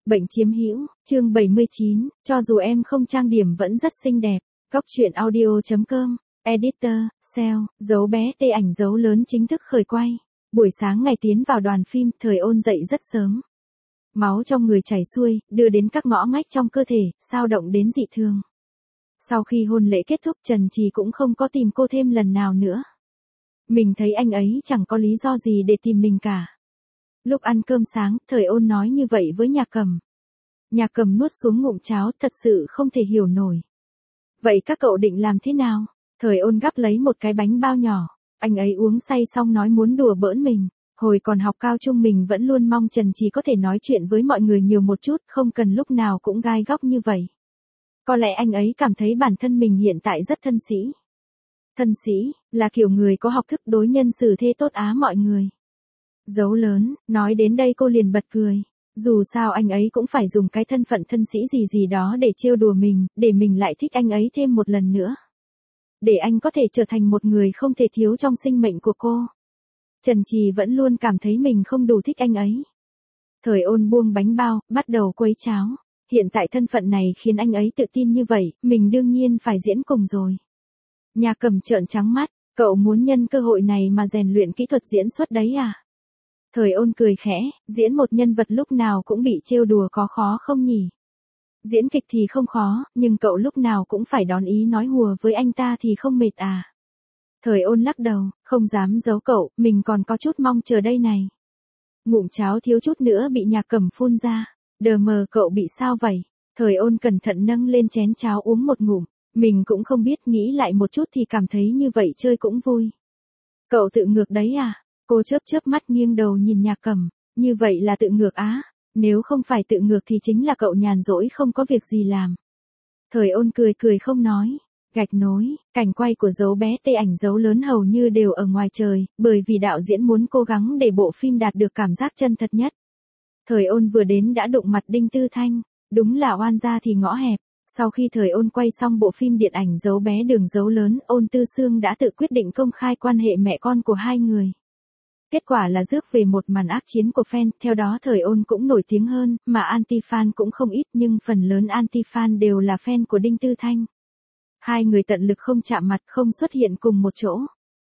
Bệnh chiếm hữu, chương 79, cho dù em không trang điểm vẫn rất xinh đẹp. Góc truyện audio.com, editor, sale, dấu bé tê ảnh dấu lớn chính thức khởi quay. Buổi sáng ngày tiến vào đoàn phim, Thời Ôn dậy rất sớm. Máu trong người chảy xuôi, đưa đến các ngõ ngách trong cơ thể, sao động đến dị thường. Sau khi hôn lễ kết thúc, Trần Trì cũng không có tìm cô thêm lần nào nữa. Mình thấy anh ấy chẳng có lý do gì để tìm mình cả. Lúc ăn cơm sáng, Thời Ôn nói như vậy với Nhạc Cầm. Nhạc Cầm nuốt xuống ngụm cháo, thật sự không thể hiểu nổi. Vậy các cậu định làm thế nào? Thời Ôn gắp lấy một cái bánh bao nhỏ. Anh ấy uống say xong nói muốn đùa bỡn mình. Hồi còn học cao trung mình vẫn luôn mong Trần Trì có thể nói chuyện với mọi người nhiều một chút, không cần lúc nào cũng gai góc như vậy. Có lẽ anh ấy cảm thấy bản thân mình hiện tại rất thân sĩ. Thân sĩ, là kiểu người có học thức đối nhân xử thế tốt á mọi người. Dấu lớn, nói đến đây cô liền bật cười. Dù sao anh ấy cũng phải dùng cái thân phận thân sĩ gì đó để trêu đùa mình, để mình lại thích anh ấy thêm một lần nữa. Để anh có thể trở thành một người không thể thiếu trong sinh mệnh của cô. Trần Trì vẫn luôn cảm thấy mình không đủ thích anh ấy. Thời Ôn buông bánh bao, bắt đầu quấy cháo. Hiện tại thân phận này khiến anh ấy tự tin như vậy, mình đương nhiên phải diễn cùng rồi. Nhạc Cầm trợn trắng mắt, cậu muốn nhân cơ hội này mà rèn luyện kỹ thuật diễn xuất đấy à? Thời Ôn cười khẽ, diễn một nhân vật lúc nào cũng bị trêu đùa có khó không nhỉ? Diễn kịch thì không khó, nhưng cậu lúc nào cũng phải đón ý nói hùa với anh ta thì không mệt à? Thời Ôn lắc đầu, không dám giấu cậu, mình còn có chút mong chờ đây này. Ngụm cháo thiếu chút nữa bị Nhạc Cầm phun ra. Đờ mờ cậu bị sao vậy? Thời Ôn cẩn thận nâng lên chén cháo uống một ngụm. Mình cũng không biết, nghĩ lại một chút thì cảm thấy như vậy chơi cũng vui. Cậu tự ngược đấy à? Cô chớp mắt nghiêng đầu nhìn Nhạc Cầm. Như vậy là tự ngược á? Nếu không phải tự ngược thì chính là cậu nhàn rỗi không có việc gì làm. Thời Ôn cười không nói. Gạch nối, cảnh quay của dấu bé tê ảnh dấu lớn hầu như đều ở ngoài trời, bởi vì đạo diễn muốn cố gắng để bộ phim đạt được cảm giác chân thật nhất. Thời Ôn vừa đến đã đụng mặt Đinh Tư Thanh, đúng là oan gia thì ngõ hẹp. Sau khi Thời Ôn quay xong bộ phim điện ảnh dấu bé đường dấu lớn, Ôn Tư Sương đã tự quyết định công khai quan hệ mẹ con của hai người. Kết quả là rước về một màn ác chiến của fan, theo đó Thời Ôn cũng nổi tiếng hơn, mà anti-fan cũng không ít nhưng phần lớn anti-fan đều là fan của Đinh Tư Thanh. Hai người tận lực không chạm mặt, không xuất hiện cùng một chỗ.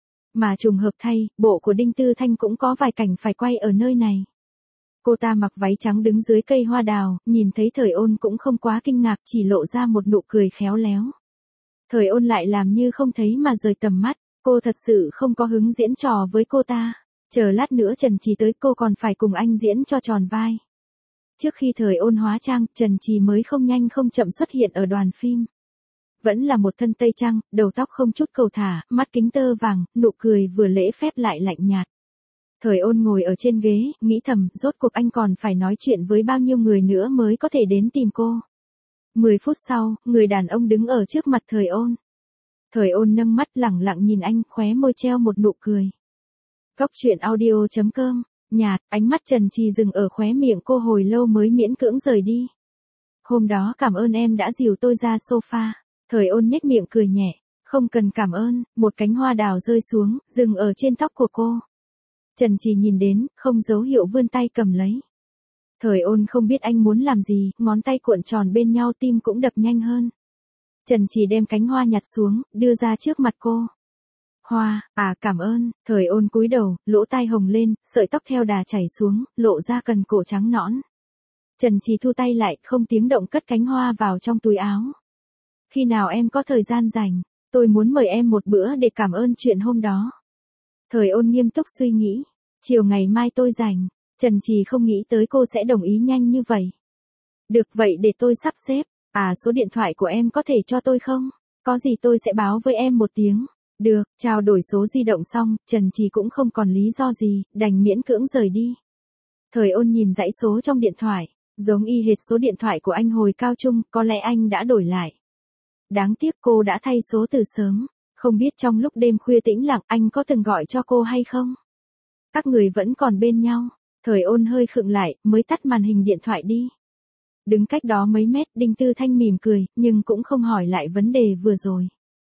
Mà trùng hợp thay, bộ của Đinh Tư Thanh cũng có vài cảnh phải quay ở nơi này. Cô ta mặc váy trắng đứng dưới cây hoa đào, nhìn thấy Thời Ôn cũng không quá kinh ngạc, chỉ lộ ra một nụ cười khéo léo. Thời Ôn lại làm như không thấy mà rời tầm mắt, cô thật sự không có hứng diễn trò với cô ta. Chờ lát nữa Trần Trì tới cô còn phải cùng anh diễn cho tròn vai. Trước khi Thời Ôn hóa trang, Trần Trì mới không nhanh không chậm xuất hiện ở đoàn phim. Vẫn là một thân tây trang, đầu tóc không chút cầu thả, mắt kính tơ vàng, nụ cười vừa lễ phép lại lạnh nhạt. Thời Ôn ngồi ở trên ghế, nghĩ thầm, rốt cuộc anh còn phải nói chuyện với bao nhiêu người nữa mới có thể đến tìm cô. 10 phút sau, người đàn ông đứng ở trước mặt Thời Ôn. Thời Ôn nâng mắt lẳng lặng nhìn anh, khóe môi treo một nụ cười. Góc truyện audio.com, nhạt, ánh mắt Trần Trì dừng ở khóe miệng cô hồi lâu mới miễn cưỡng rời đi. Hôm đó cảm ơn em đã dìu tôi ra sofa. Thời Ôn nhếch miệng cười nhẹ, không cần cảm ơn, một cánh hoa đào rơi xuống, dừng ở trên tóc của cô. Trần Trì nhìn đến, không dấu hiệu vươn tay cầm lấy. Thời Ôn không biết anh muốn làm gì, ngón tay cuộn tròn bên nhau, tim cũng đập nhanh hơn. Trần Trì đem cánh hoa nhặt xuống, đưa ra trước mặt cô. Hoa, à cảm ơn, Thời Ôn cúi đầu, lỗ tai hồng lên, sợi tóc theo đà chảy xuống, lộ ra cần cổ trắng nõn. Trần Trì thu tay lại, không tiếng động cất cánh hoa vào trong túi áo. Khi nào em có thời gian rảnh, tôi muốn mời em một bữa để cảm ơn chuyện hôm đó. Thời Ôn nghiêm túc suy nghĩ. Chiều ngày mai tôi rảnh. Trần Trì không nghĩ tới cô sẽ đồng ý nhanh như vậy. Được vậy để tôi sắp xếp. À số điện thoại của em có thể cho tôi không? Có gì tôi sẽ báo với em một tiếng. Được, trao đổi số di động xong, Trần Trì cũng không còn lý do gì, đành miễn cưỡng rời đi. Thời Ôn nhìn dãy số trong điện thoại, giống y hệt số điện thoại của anh hồi cao trung, có lẽ anh đã đổi lại. Đáng tiếc cô đã thay số từ sớm. Không biết trong lúc đêm khuya tĩnh lặng anh có từng gọi cho cô hay không? Các người vẫn còn bên nhau. Thời Ôn hơi khựng lại, mới tắt màn hình điện thoại đi. Đứng cách đó mấy mét, Đinh Tư Thanh mỉm cười, nhưng cũng không hỏi lại vấn đề vừa rồi.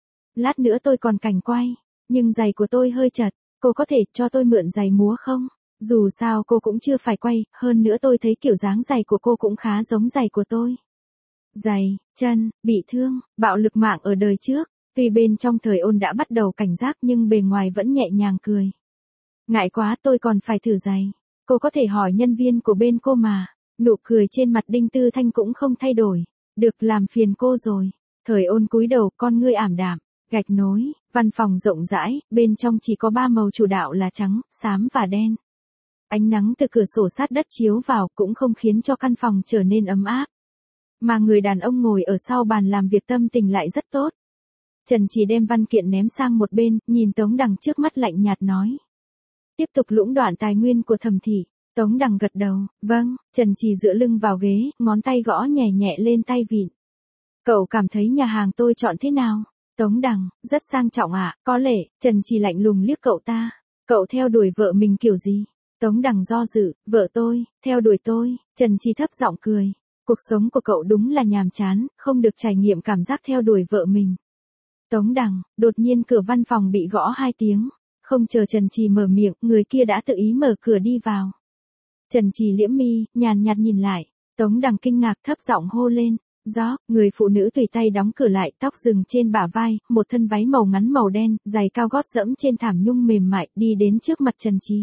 Lát nữa tôi còn cảnh quay, nhưng giày của tôi hơi chật, cô có thể cho tôi mượn giày múa không? Dù sao cô cũng chưa phải quay, hơn nữa tôi thấy kiểu dáng giày của cô cũng khá giống giày của tôi. Giày, chân, bị thương, bạo lực mạng ở đời trước, tuy bên trong Thời Ôn đã bắt đầu cảnh giác nhưng bề ngoài vẫn nhẹ nhàng cười. Ngại quá tôi còn phải thử giày. Cô có thể hỏi nhân viên của bên cô mà. Nụ cười trên mặt Đinh Tư Thanh cũng không thay đổi. Được, làm phiền cô rồi. Thời Ôn cúi đầu, con ngươi ảm đạm. Gạch nối, văn phòng rộng rãi, bên trong chỉ có 3 màu chủ đạo là trắng, xám và đen. Ánh nắng từ cửa sổ sát đất chiếu vào cũng không khiến cho căn phòng trở nên ấm áp. Mà người đàn ông ngồi ở sau bàn làm việc tâm tình lại rất tốt. Trần Trì đem văn kiện ném sang một bên, nhìn Tống Đằng trước mắt lạnh nhạt nói. Tiếp tục lũng đoạn tài nguyên của Thẩm thị. Tống Đằng gật đầu, vâng. Trần Trì dựa lưng vào ghế, ngón tay gõ nhẹ nhẹ lên tay vịn. Cậu cảm thấy nhà hàng tôi chọn thế nào? Tống Đằng, rất sang trọng ạ, có lẽ. Trần Trì lạnh lùng liếc cậu ta. Cậu theo đuổi vợ mình kiểu gì? Tống Đằng do dự, vợ tôi, theo đuổi tôi. Trần Trì thấp giọng cười. Cuộc sống của cậu đúng là nhàm chán, không được trải nghiệm cảm giác theo đuổi vợ mình. Tống Đằng, đột nhiên cửa văn phòng bị gõ 2 tiếng. Không chờ Trần Trì mở miệng, người kia đã tự ý mở cửa đi vào. Trần Trì liễm mi, nhàn nhạt nhìn lại. Tống Đằng kinh ngạc thấp giọng hô lên. Gió, người phụ nữ tùy tay đóng cửa lại, tóc rừng trên bả vai, một thân váy màu ngắn màu đen, giày cao gót dẫm trên thảm nhung mềm mại, đi đến trước mặt Trần Trì.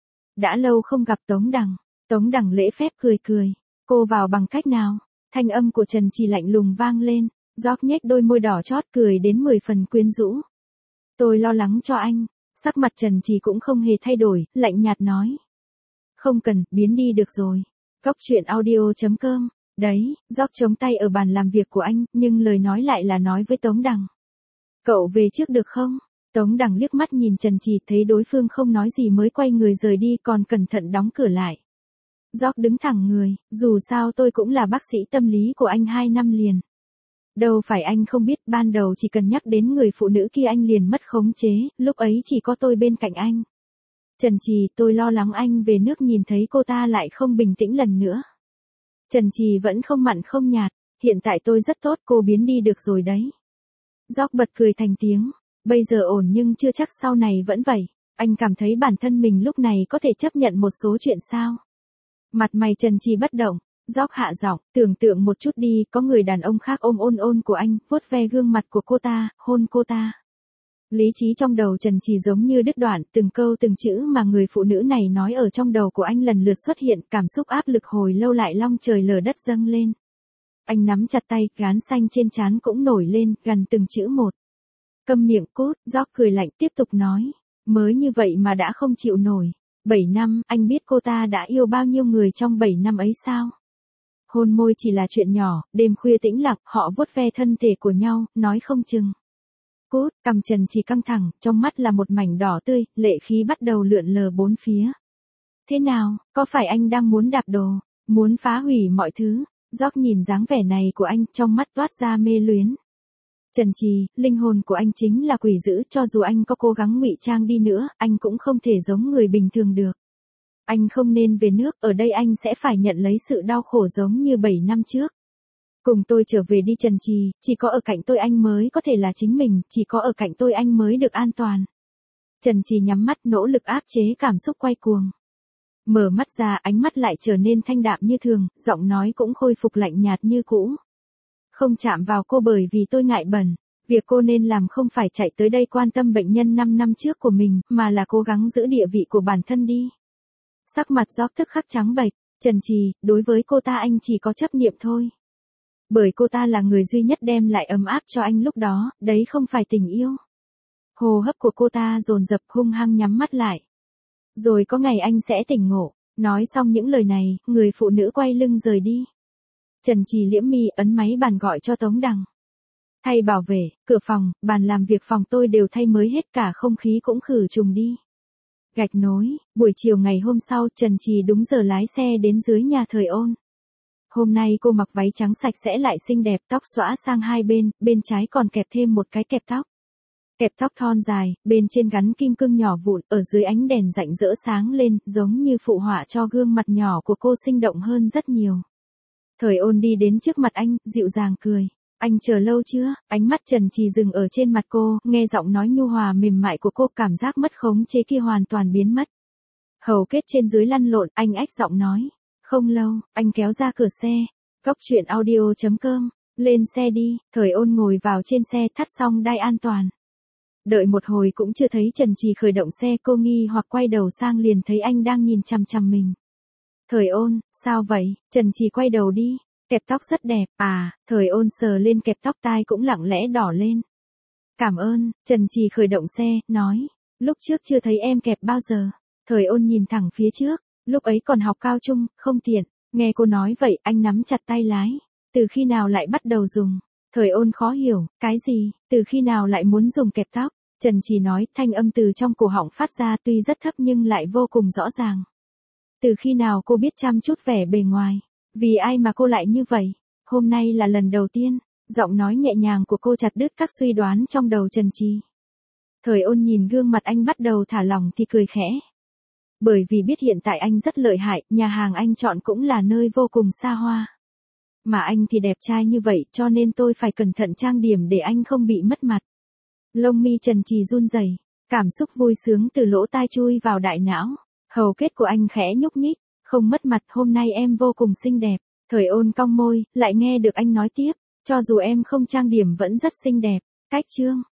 Đã lâu không gặp Tống Đằng. Tống Đằng lễ phép cười cười. Cô vào bằng cách nào? Thanh âm của Trần Trì lạnh lùng vang lên. Gió nhếch đôi môi đỏ chót cười đến 10 phần quyến rũ. Tôi lo lắng cho anh. Sắc mặt Trần Trì cũng không hề thay đổi, lạnh nhạt nói. Không cần, biến đi được rồi. Góc truyện audio.com. Đấy, Gióc chống tay ở bàn làm việc của anh, nhưng lời nói lại là nói với Tống Đằng. Cậu về trước được không? Tống Đằng liếc mắt nhìn Trần Trì thấy đối phương không nói gì mới quay người rời đi còn cẩn thận đóng cửa lại. Gióc đứng thẳng người, dù sao tôi cũng là bác sĩ tâm lý của anh 2 năm liền. Đâu phải anh không biết, ban đầu chỉ cần nhắc đến người phụ nữ kia anh liền mất khống chế, lúc ấy chỉ có tôi bên cạnh anh. Trần Trì, tôi lo lắng anh về nước nhìn thấy cô ta lại không bình tĩnh lần nữa. Trần Trì vẫn không mặn không nhạt, hiện tại tôi rất tốt, cô biến đi được rồi đấy. Gióc bật cười thành tiếng, bây giờ ổn nhưng chưa chắc sau này vẫn vậy. Anh cảm thấy bản thân mình lúc này có thể chấp nhận một số chuyện sao? Mặt mày Trần Trì bất động, Gióc hạ giọng, tưởng tượng một chút đi, có người đàn ông khác ôm ôn ôn của anh, vuốt ve gương mặt của cô ta, hôn cô ta. Lý trí trong đầu Trần Trì giống như đứt đoạn, từng câu từng chữ mà người phụ nữ này nói ở trong đầu của anh lần lượt xuất hiện, cảm xúc áp lực hồi lâu lại long trời lở đất dâng lên. Anh nắm chặt tay, gán xanh trên trán cũng nổi lên, gần từng chữ một. Câm miệng cút, Gióc cười lạnh tiếp tục nói, mới như vậy mà đã không chịu nổi. 7 năm, anh biết cô ta đã yêu bao nhiêu người trong 7 năm ấy sao? Hôn môi chỉ là chuyện nhỏ, đêm khuya tĩnh lặng, họ vuốt ve thân thể của nhau, nói không chừng. Cút, cằm Trần Trì căng thẳng, trong mắt là một mảnh đỏ tươi, lệ khí bắt đầu lượn lờ bốn phía. Thế nào, có phải anh đang muốn đạp đồ, muốn phá hủy mọi thứ? Gióc nhìn dáng vẻ này của anh, trong mắt toát ra mê luyến. Trần Trì, linh hồn của anh chính là quỷ dữ, cho dù anh có cố gắng ngụy trang đi nữa, anh cũng không thể giống người bình thường được. Anh không nên về nước, ở đây anh sẽ phải nhận lấy sự đau khổ giống như 7 năm trước. Cùng tôi trở về đi Trần Trì, chỉ có ở cạnh tôi anh mới có thể là chính mình, chỉ có ở cạnh tôi anh mới được an toàn. Trần Trì nhắm mắt nỗ lực áp chế cảm xúc quay cuồng. Mở mắt ra ánh mắt lại trở nên thanh đạm như thường, giọng nói cũng khôi phục lạnh nhạt như cũ. Không chạm vào cô bởi vì tôi ngại bẩn. Việc cô nên làm không phải chạy tới đây quan tâm bệnh nhân 5 năm trước của mình, mà là cố gắng giữ địa vị của bản thân đi. Sắc mặt Gióc tức khắc trắng bệch. Trần Trì, đối với cô ta anh chỉ có chấp niệm thôi. Bởi cô ta là người duy nhất đem lại ấm áp cho anh lúc đó, đấy không phải tình yêu. Hô hấp của cô ta dồn dập hung hăng nhắm mắt lại. Rồi có ngày anh sẽ tỉnh ngộ. Nói xong những lời này, người phụ nữ quay lưng rời đi. Trần Trì liễm mi ấn máy bàn gọi cho Tống Đằng. Thay bảo vệ, cửa phòng, bàn làm việc phòng tôi đều thay mới hết, cả không khí cũng khử trùng đi. Gạch nối, buổi chiều ngày hôm sau Trần Trì đúng giờ lái xe đến dưới nhà Thời Ôn. Hôm nay cô mặc váy trắng sạch sẽ lại xinh đẹp, tóc xõa sang hai bên trái còn kẹp thêm một cái kẹp tóc. Kẹp tóc thon dài, bên trên gắn kim cương nhỏ vụn, ở dưới ánh đèn rạng rỡ sáng lên, giống như phụ họa cho gương mặt nhỏ của cô sinh động hơn rất nhiều. Thời Ôn đi đến trước mặt anh, dịu dàng cười. Anh chờ lâu chưa? Ánh mắt Trần Trì dừng ở trên mặt cô, nghe giọng nói nhu hòa mềm mại của cô, cảm giác mất khống chế kia hoàn toàn biến mất. Hầu kết trên dưới lăn lộn, anh ách giọng nói. Không lâu, anh kéo ra cửa xe. Cóc truyện audio.com, lên xe đi, Thời Ôn ngồi vào trên xe thắt xong đai an toàn. Đợi một hồi cũng chưa thấy Trần Trì khởi động xe, cô nghi hoặc quay đầu sang liền thấy anh đang nhìn chằm chằm mình. Thời Ôn, sao vậy? Trần Trì quay đầu đi. Kẹp tóc rất đẹp, à, Thời Ôn sờ lên kẹp tóc, tai cũng lặng lẽ đỏ lên. Cảm ơn, Trần Trì khởi động xe, nói. Lúc trước chưa thấy em kẹp bao giờ. Thời Ôn nhìn thẳng phía trước, lúc ấy còn học cao trung, không tiện. Nghe cô nói vậy, anh nắm chặt tay lái. Từ khi nào lại bắt đầu dùng? Thời Ôn khó hiểu, cái gì? Từ khi nào lại muốn dùng kẹp tóc? Trần Trì nói, thanh âm từ trong cổ họng phát ra tuy rất thấp nhưng lại vô cùng rõ ràng. Từ khi nào cô biết chăm chút vẻ bề ngoài? Vì ai mà cô lại như vậy? Hôm nay là lần đầu tiên. Giọng nói nhẹ nhàng của cô chặt đứt các suy đoán trong đầu Trần Trì. Thời Ôn nhìn gương mặt anh bắt đầu thả lỏng thì cười khẽ. Bởi vì biết hiện tại anh rất lợi hại, nhà hàng anh chọn cũng là nơi vô cùng xa hoa. Mà anh thì đẹp trai như vậy cho nên tôi phải cẩn thận trang điểm để anh không bị mất mặt. Lông mi Trần Trì run rẩy, cảm xúc vui sướng từ lỗ tai chui vào đại não. Hầu kết của anh khẽ nhúc nhích, không mất mặt, hôm nay em vô cùng xinh đẹp. Thời Ôn cong môi, lại nghe được anh nói tiếp, cho dù em không trang điểm vẫn rất xinh đẹp. Cách chương